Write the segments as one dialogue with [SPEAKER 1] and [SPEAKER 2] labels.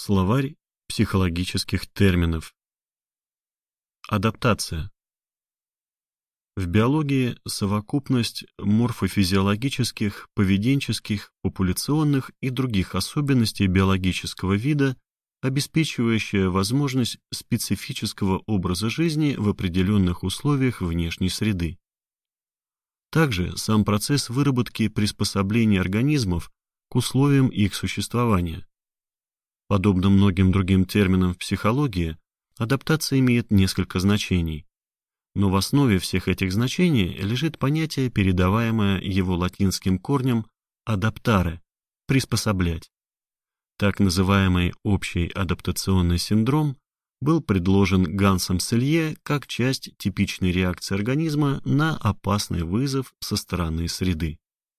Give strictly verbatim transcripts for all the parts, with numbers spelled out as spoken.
[SPEAKER 1] Словарь психологических терминов. Адаптация. В биологии совокупность морфофизиологических, поведенческих, популяционных и других особенностей биологического вида, обеспечивающая возможность специфического образа жизни в определенных условиях внешней среды. Также сам процесс выработки приспособления организмов к условиям их существования. Подобно многим другим терминам в психологии, адаптация имеет несколько значений, но в основе всех этих значений лежит понятие, передаваемое его латинским корнем «adaptare» – «приспособлять». Так называемый общий адаптационный синдром был предложен Гансом Селье как часть типичной реакции организма на опасный вызов со стороны среды.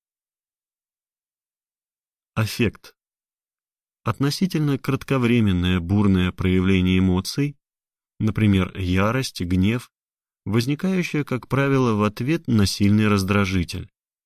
[SPEAKER 1] Аффект. Относительно кратковременное бурное проявление эмоций, например, ярость, гнев, возникающее, как правило, в ответ на сильный раздражитель.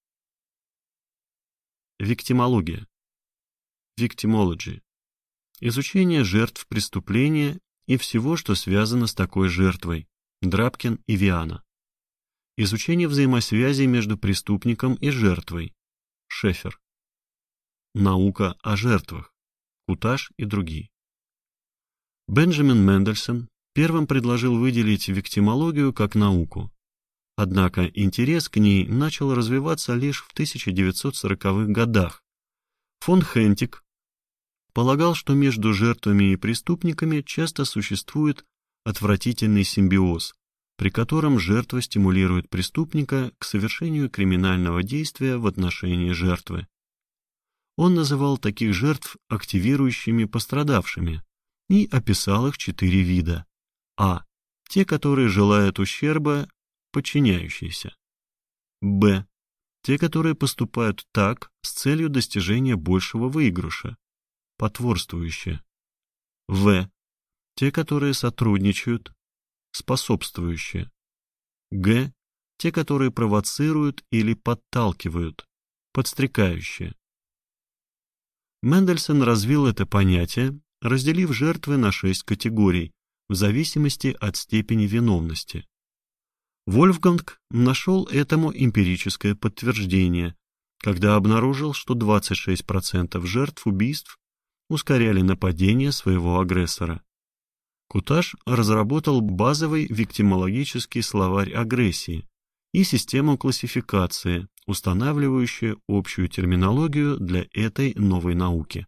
[SPEAKER 1] Виктимология. Victimology. Изучение жертв преступления и всего, что связано с такой жертвой. Драбкин и Виана. Изучение взаимосвязи между преступником и жертвой. Шефер. Наука о жертвах. Куташ и другие. Бенджамин Мендельсон первым предложил выделить виктимологию как науку. Однако интерес к ней начал развиваться лишь в тысяча девятьсот сороковых годах. Фон Хентик полагал, что между жертвами и преступниками часто существует отвратительный симбиоз, при котором жертва стимулирует преступника к совершению криминального действия в отношении жертвы. Он называл таких жертв активирующими пострадавшими и описал их четыре вида. А. Те, которые желают ущерба, подчиняющиеся. Б. Те, которые поступают так с целью достижения большего выигрыша, потворствующие. В. Те, которые сотрудничают, способствующие. Г. Те, которые провоцируют или подталкивают, подстрекающие. Мендельсон развил это понятие, разделив жертвы на шесть категорий в зависимости от степени виновности. Вольфганг нашел этому эмпирическое подтверждение, когда обнаружил, что двадцать шесть процентов жертв убийств ускоряли нападение своего агрессора. Куташ разработал базовый виктимологический словарь агрессии и систему классификации, устанавливающую общую терминологию для этой новой науки.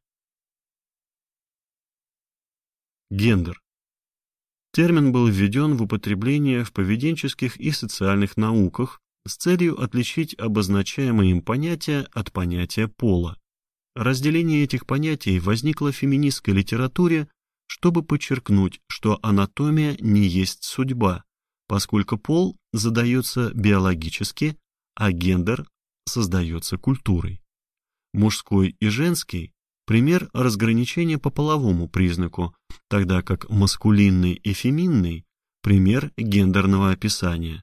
[SPEAKER 1] Гендер. Термин был введен в употребление в поведенческих и социальных науках с целью отличить обозначаемые им понятия от понятия пола. Разделение этих понятий возникло в феминистской литературе, чтобы подчеркнуть, что анатомия не есть судьба, поскольку пол задается биологически, а гендер создается культурой. Мужской и женский – пример разграничения по половому признаку, тогда как маскулинный и феминный – пример гендерного описания.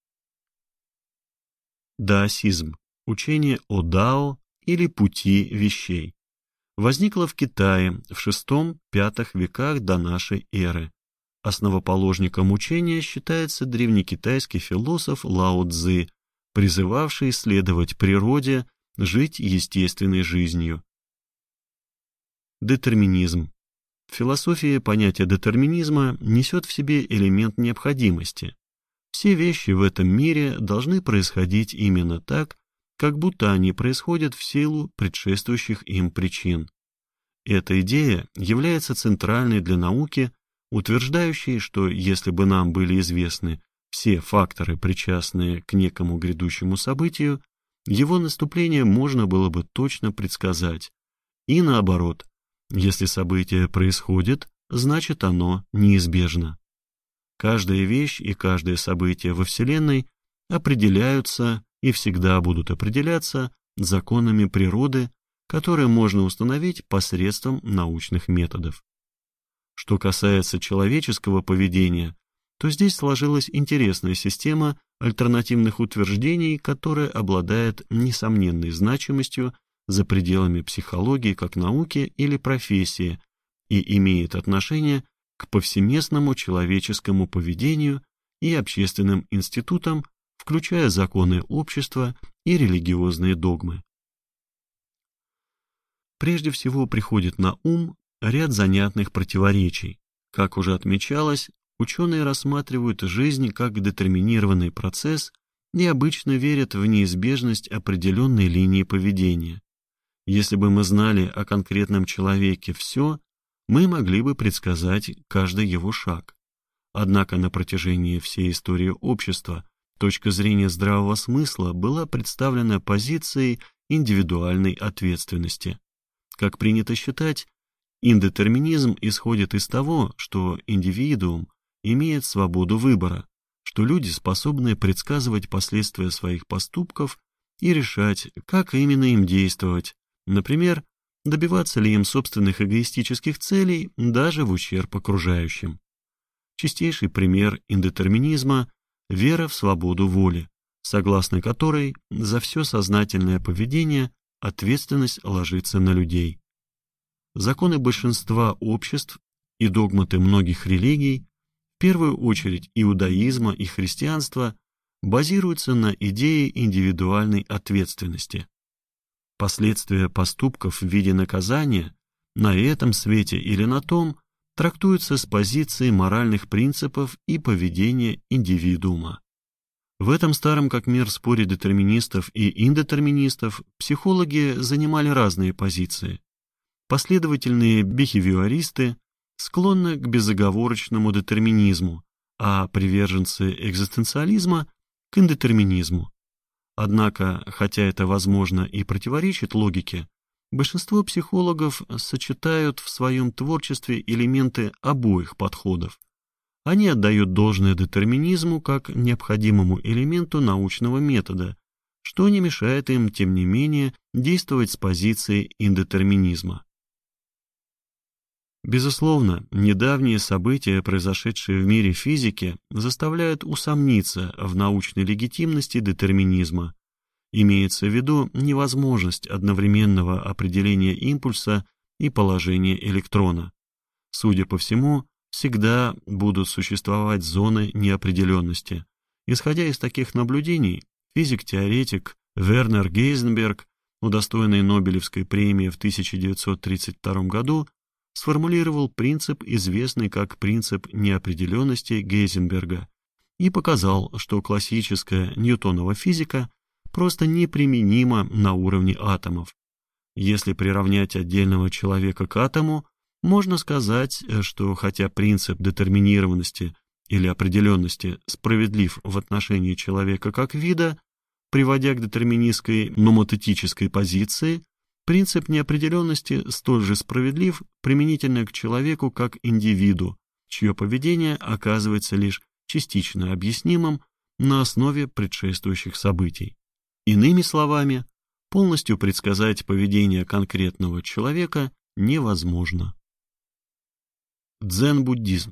[SPEAKER 1] Даосизм – учение о дао или пути вещей. Возникло в Китае в шестом-пятом веках до нашей эры. Основоположником учения считается древнекитайский философ Лао Цзы, призывавший следовать природе, жить естественной жизнью. Детерминизм. В философии понятие детерминизма несет в себе элемент необходимости. Все вещи в этом мире должны происходить именно так, как будто они происходят в силу предшествующих им причин. Эта идея является центральной для науки, утверждающей, что если бы нам были известны все факторы, причастные к некому грядущему событию, его наступление можно было бы точно предсказать. И наоборот, если событие происходит, значит оно неизбежно. Каждая вещь и каждое событие во Вселенной определяются и всегда будут определяться законами природы, которые можно установить посредством научных методов. Что касается человеческого поведения, то здесь сложилась интересная система альтернативных утверждений, которая обладает несомненной значимостью за пределами психологии как науки или профессии и имеет отношение к повсеместному человеческому поведению и общественным институтам, включая законы общества и религиозные догмы. Прежде всего приходит на ум ряд занятных противоречий. Как уже отмечалось, ученые рассматривают жизнь как детерминированный процесс и обычно верят в неизбежность определенной линии поведения. Если бы мы знали о конкретном человеке все, мы могли бы предсказать каждый его шаг. Однако на протяжении всей истории общества точка зрения здравого смысла была представлена позицией индивидуальной ответственности. Как принято считать, индетерминизм исходит из того, что индивидуум имеет свободу выбора, что люди способны предсказывать последствия своих поступков и решать, как именно им действовать, например, добиваться ли им собственных эгоистических целей даже в ущерб окружающим. Чистейший пример индетерминизма – вера в свободу воли, согласно которой за все сознательное поведение ответственность ложится на людей. Законы большинства обществ и догматы многих религий, в первую очередь иудаизма и христианства, базируются на идее индивидуальной ответственности. Последствия поступков в виде наказания на этом свете или на том трактуются с позиции моральных принципов и поведения индивидуума. В этом старом как мир споре детерминистов и индетерминистов психологи занимали разные позиции. Последовательные бихевиористы склонны к безоговорочному детерминизму, а приверженцы экзистенциализма – к индетерминизму. Однако, хотя это возможно и противоречит логике, большинство психологов сочетают в своем творчестве элементы обоих подходов. Они отдают должное детерминизму как необходимому элементу научного метода, что не мешает им, тем не менее, действовать с позиции индетерминизма. Безусловно, недавние события, произошедшие в мире физики, заставляют усомниться в научной легитимности детерминизма. Имеется в виду невозможность одновременного определения импульса и положения электрона. Судя по всему, всегда будут существовать зоны неопределенности. Исходя из таких наблюдений, физик-теоретик Вернер Гейзенберг, удостоенный Нобелевской премии в тысяча девятьсот тридцать втором году, сформулировал принцип, известный как принцип неопределенности Гейзенберга, и показал, что классическая ньютонова физика просто неприменима на уровне атомов. Если приравнять отдельного человека к атому, можно сказать, что хотя принцип детерминированности или определенности справедлив в отношении человека как вида, приводя к детерминистской номотетической позиции, принцип неопределенности столь же справедлив применительно к человеку как индивиду, чье поведение оказывается лишь частично объяснимым на основе предшествующих событий. Иными словами, полностью предсказать поведение конкретного человека невозможно. Дзен-буддизм.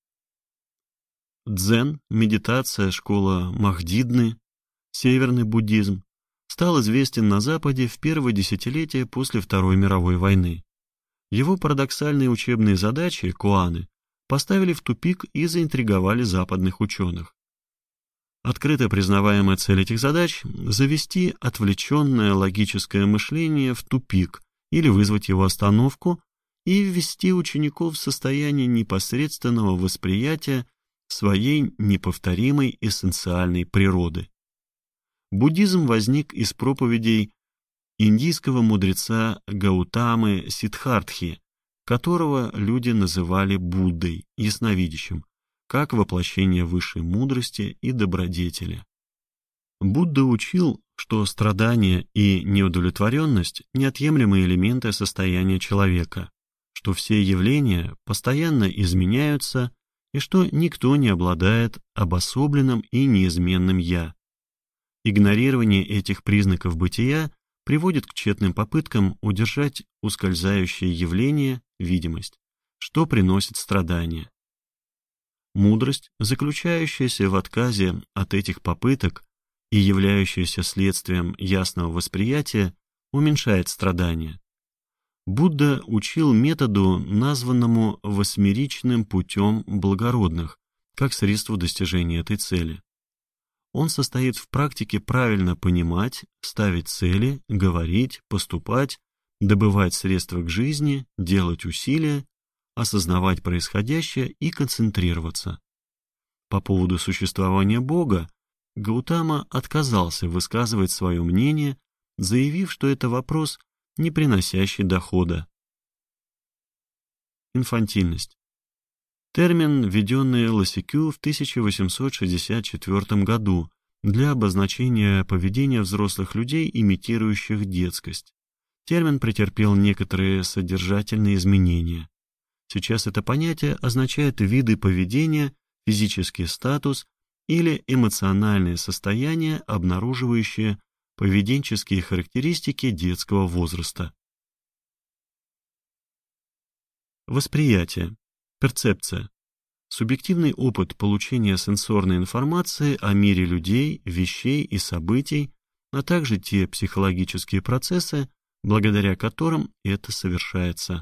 [SPEAKER 1] Дзен, медитация, школа Махдидны, северный буддизм, стал известен на Западе в первое десятилетие после Второй мировой войны. Его парадоксальные учебные задачи, куаны, поставили в тупик и заинтриговали западных ученых. Открыто признаваемая цель этих задач – завести отвлеченное логическое мышление в тупик или вызвать его остановку и ввести учеников в состояние непосредственного восприятия своей неповторимой эссенциальной природы. Буддизм возник из проповедей индийского мудреца Гаутамы Сиддхартхи, которого люди называли Буддой, ясновидящим, как воплощение высшей мудрости и добродетели. Будда учил, что страдания и неудовлетворенность – неотъемлемые элементы состояния человека, что все явления постоянно изменяются и что никто не обладает обособленным и неизменным «я». Игнорирование этих признаков бытия приводит к тщетным попыткам удержать ускользающее явление, видимость, что приносит страдания. Мудрость, заключающаяся в отказе от этих попыток и являющаяся следствием ясного восприятия, уменьшает страдания. Будда учил методу, названному восьмеричным путем благородных, как средство достижения этой цели. Он состоит в практике правильно понимать, ставить цели, говорить, поступать, добывать средства к жизни, делать усилия, осознавать происходящее и концентрироваться. По поводу существования Бога Гаутама отказался высказывать свое мнение, заявив, что это вопрос, не приносящий дохода. Инфантильность. Термин, введенный Лосикю в тысяча восемьсот шестьдесят четвёртом году для обозначения поведения взрослых людей, имитирующих детскость. Термин претерпел некоторые содержательные изменения. Сейчас это понятие означает виды поведения, физический статус или эмоциональное состояние, обнаруживающее поведенческие характеристики детского возраста. Восприятие. Перцепция. Субъективный опыт получения сенсорной информации о мире людей, вещей и событий, а также те психологические процессы, благодаря которым это совершается.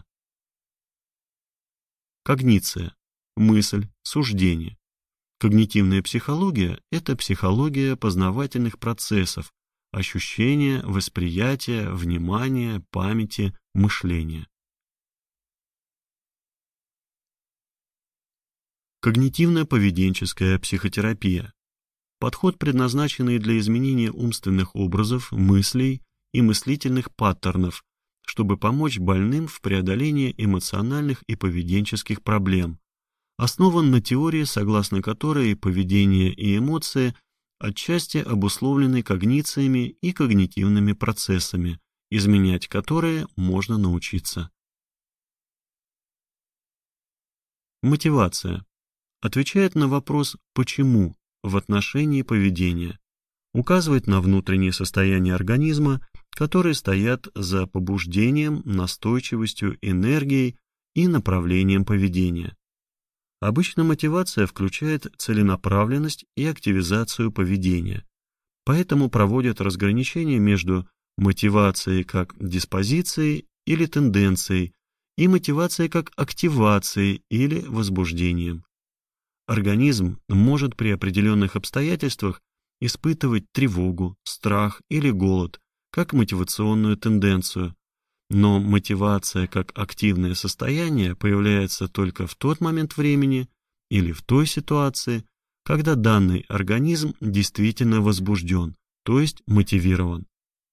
[SPEAKER 1] Когниция. Мысль, суждение. Когнитивная психология – это психология познавательных процессов, ощущения, восприятия, внимания, памяти, мышления. Когнитивно-поведенческая психотерапия. Подход, предназначенный для изменения умственных образов, мыслей и мыслительных паттернов, чтобы помочь больным в преодолении эмоциональных и поведенческих проблем, основан на теории, согласно которой поведение и эмоции отчасти обусловлены когнициями и когнитивными процессами, изменять которые можно научиться. Мотивация. Отвечает на вопрос «почему» в отношении поведения, указывает на внутреннее состояние организма, которые стоят за побуждением, настойчивостью, энергией и направлением поведения. Обычно мотивация включает целенаправленность и активизацию поведения, поэтому проводят разграничение между мотивацией как диспозицией или тенденцией и мотивацией как активацией или возбуждением. Организм может при определенных обстоятельствах испытывать тревогу, страх или голод как мотивационную тенденцию, но мотивация как активное состояние появляется только в тот момент времени или в той ситуации, когда данный организм действительно возбужден, то есть мотивирован.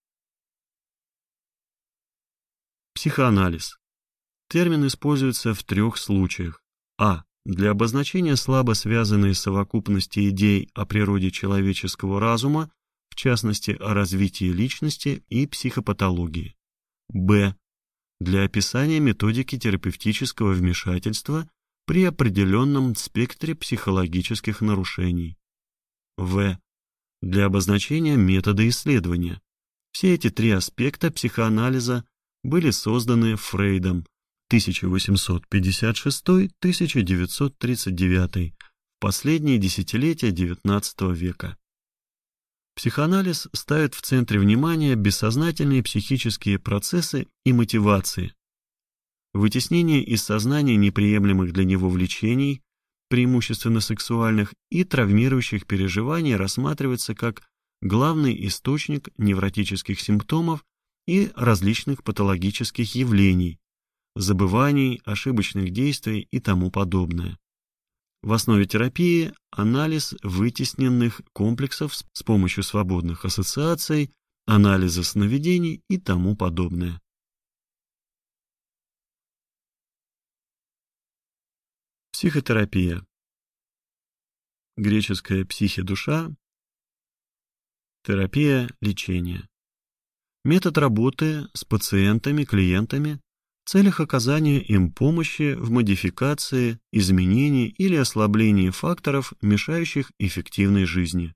[SPEAKER 1] Психоанализ. Термин используется в трех случаях. А. Для обозначения слабо связанной совокупности идей о природе человеческого разума, в частности о развитии личности и психопатологии. Б. Для описания методики терапевтического вмешательства при определенном спектре психологических нарушений. В. Для обозначения метода исследования. Все эти три аспекта психоанализа были созданы Фрейдом тысяча восемьсот пятьдесят шестой — тысяча девятьсот тридцать девятый, в последние десятилетия девятнадцатого века. Психоанализ ставит в центре внимания бессознательные психические процессы и мотивации. Вытеснение из сознания неприемлемых для него влечений, преимущественно сексуальных, и травмирующих переживаний рассматривается как главный источник невротических симптомов и различных патологических явлений, забываний, ошибочных действий и тому подобное. В основе терапии анализ вытесненных комплексов с помощью свободных ассоциаций, анализа сновидений и тому подобное. Психотерапия. Греческая «психе» — душа, терапия — лечение. Метод работы с пациентами, клиентами в целях оказания им помощи в модификации, изменении или ослаблении факторов, мешающих эффективной жизни.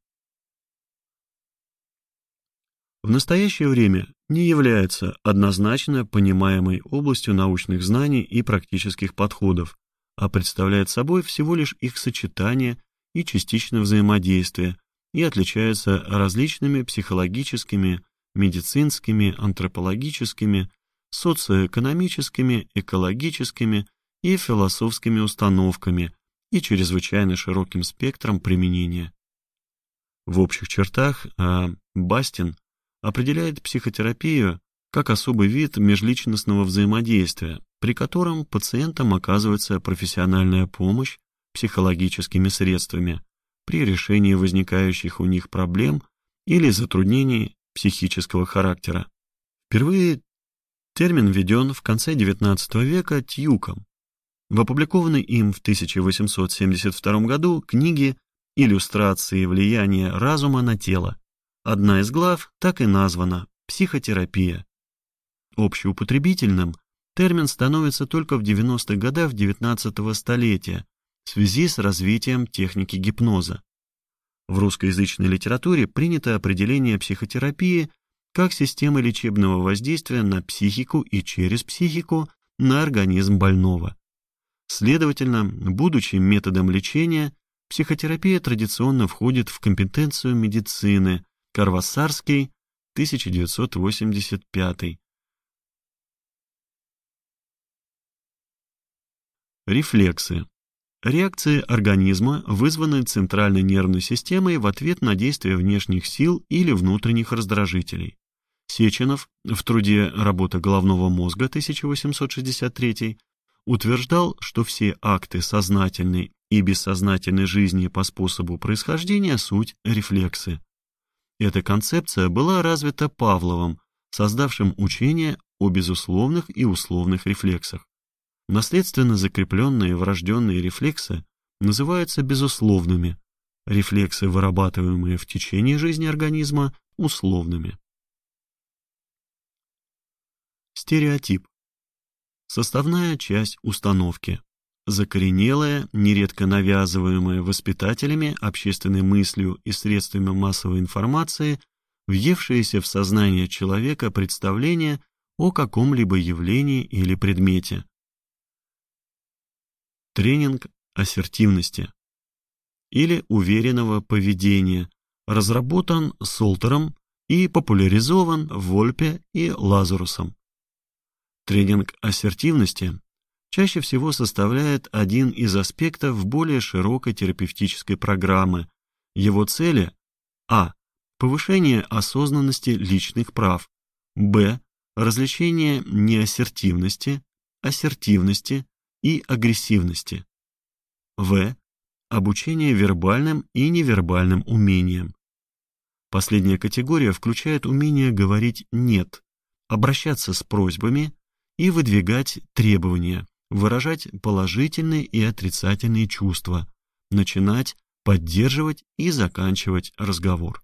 [SPEAKER 1] В настоящее время не является однозначно понимаемой областью научных знаний и практических подходов, а представляет собой всего лишь их сочетание и частичное взаимодействие и отличается различными психологическими, медицинскими, антропологическими, социоэкономическими, экологическими и философскими установками и чрезвычайно широким спектром применения. В общих чертах а, Бастин определяет психотерапию как особый вид межличностного взаимодействия, при котором пациентам оказывается профессиональная помощь психологическими средствами при решении возникающих у них проблем или затруднений психического характера. Впервые термин введен в конце девятнадцатого века Тьюком в опубликованной им в тысяча восемьсот семьдесят втором году книге «Иллюстрации влияния разума на тело». Одна из глав так и названа «Психотерапия». Общеупотребительным термин становится только в девяностых годах девятнадцатого столетия в связи с развитием техники гипноза. В русскоязычной литературе принято определение психотерапии как системы лечебного воздействия на психику и через психику на организм больного. Следовательно, будучи методом лечения, психотерапия традиционно входит в компетенцию медицины. Карвасарский, тысяча девятьсот восемьдесят пятый. Рефлексы. Реакции организма, вызванные центральной нервной системой в ответ на действие внешних сил или внутренних раздражителей. Сеченов в труде «Работа головного мозга» тысяча восемьсот шестьдесят третий утверждал, что все акты сознательной и бессознательной жизни по способу происхождения суть рефлексы. Эта концепция была развита Павловым, создавшим учение о безусловных и условных рефлексах. Наследственно закрепленные врожденные рефлексы называются безусловными, рефлексы, вырабатываемые в течение жизни организма, условными. Стереотип. Составная часть установки. Закоренелая, нередко навязываемая воспитателями, общественной мыслью и средствами массовой информации, въевшееся в сознание человека представление о каком-либо явлении или предмете. Тренинг ассертивности или уверенного поведения разработан Солтером и популяризован Вольпе и Лазарусом. Тренинг ассертивности чаще всего составляет один из аспектов более широкой терапевтической программы. Его цели а. Повышение осознанности личных прав, б. Различение неассертивности, ассертивности и агрессивности, в. Обучение вербальным и невербальным умениям. Последняя категория включает умение говорить «нет», обращаться с просьбами и выдвигать требования, выражать положительные и отрицательные чувства, начинать, поддерживать и заканчивать разговор.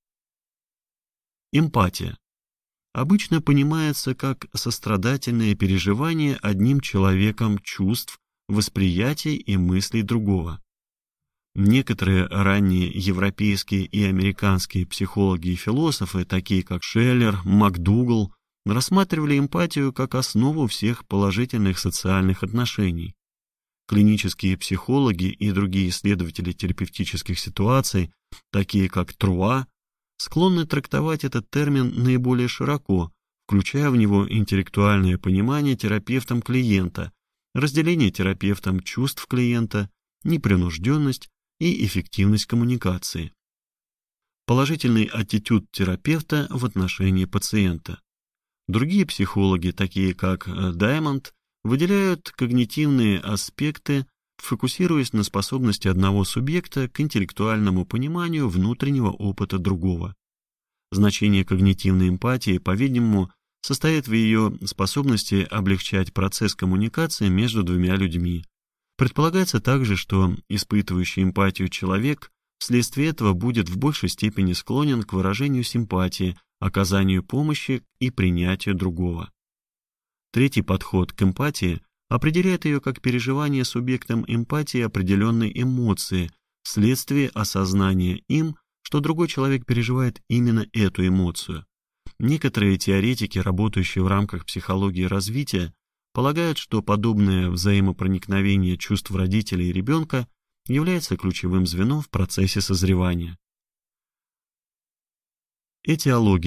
[SPEAKER 1] Эмпатия. Обычно понимается как сострадательное переживание одним человеком чувств, восприятий и мыслей другого. Некоторые ранние европейские и американские психологи и философы, такие как Шеллер, МакДугал, рассматривали эмпатию как основу всех положительных социальных отношений. Клинические психологи и другие исследователи терапевтических ситуаций, такие как Труа, склонны трактовать этот термин наиболее широко, включая в него интеллектуальное понимание терапевтом клиента, разделение терапевтом чувств клиента, непринужденность и эффективность коммуникации. Положительный аттитюд терапевта в отношении пациента. Другие психологи, такие как Даймонд, выделяют когнитивные аспекты, фокусируясь на способности одного субъекта к интеллектуальному пониманию внутреннего опыта другого. Значение когнитивной эмпатии, по-видимому, состоит в ее способности облегчать процесс коммуникации между двумя людьми. Предполагается также, что испытывающий эмпатию человек вследствие этого будет в большей степени склонен к выражению симпатии, оказанию помощи и принятию другого. Третий подход к эмпатии определяет ее как переживание субъектом эмпатии определенной эмоции вследствие осознания им, что другой человек переживает именно эту эмоцию. Некоторые теоретики, работающие в рамках психологии развития, полагают, что подобное взаимопроникновение чувств родителя и ребенка является ключевым звеном в процессе созревания. Этиология.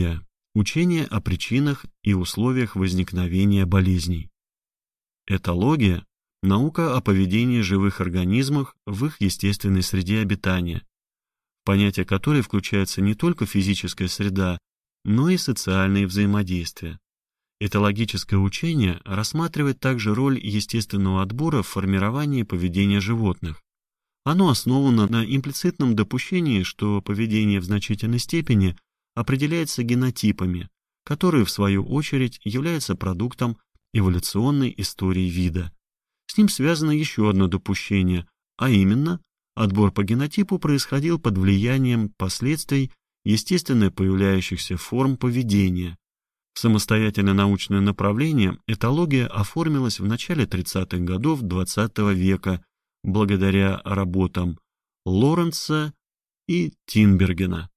[SPEAKER 1] Учение о причинах и условиях возникновения болезней. Этология – наука о поведении живых организмов в их естественной среде обитания, в понятие которой включается не только физическая среда, но и социальные взаимодействия. Этологическое учение рассматривает также роль естественного отбора в формировании поведения животных. Оно основано на имплицитном допущении, что поведение в значительной степени определяется генотипами, которые, в свою очередь, являются продуктом эволюционной истории вида. С ним связано еще одно допущение, а именно, отбор по генотипу происходил под влиянием последствий естественно появляющихся форм поведения. В самостоятельное научное направление этология оформилась в начале тридцатых годов двадцатого века благодаря работам Лоренца и Тинбергена.